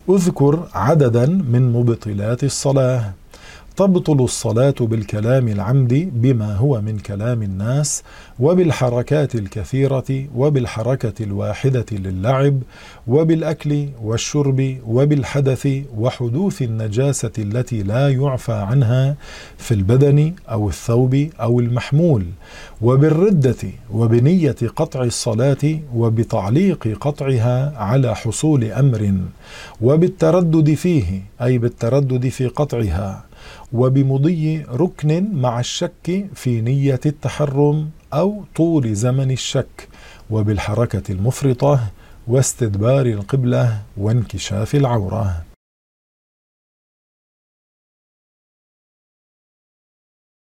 اذكر عددا من مبطلات الصلاة. تبطل الصلاة بالكلام العمدي بما هو من كلام الناس، وبالحركات الكثيرة، وبالحركة الواحدة للعب، وبالأكل والشرب، وبالحدث وحدوث النجاسة التي لا يعفى عنها في البدن أو الثوب أو المحمول، وبالردة، وبنية قطع الصلاة، وبتعليق قطعها على حصول أمر، وبالتردد فيه أي بالتردد في قطعها، وبمضي ركن مع الشك في نية التحرم أو طول زمن الشك، وبالحركة المفرطة، واستدبار القبلة، وانكشاف العورة.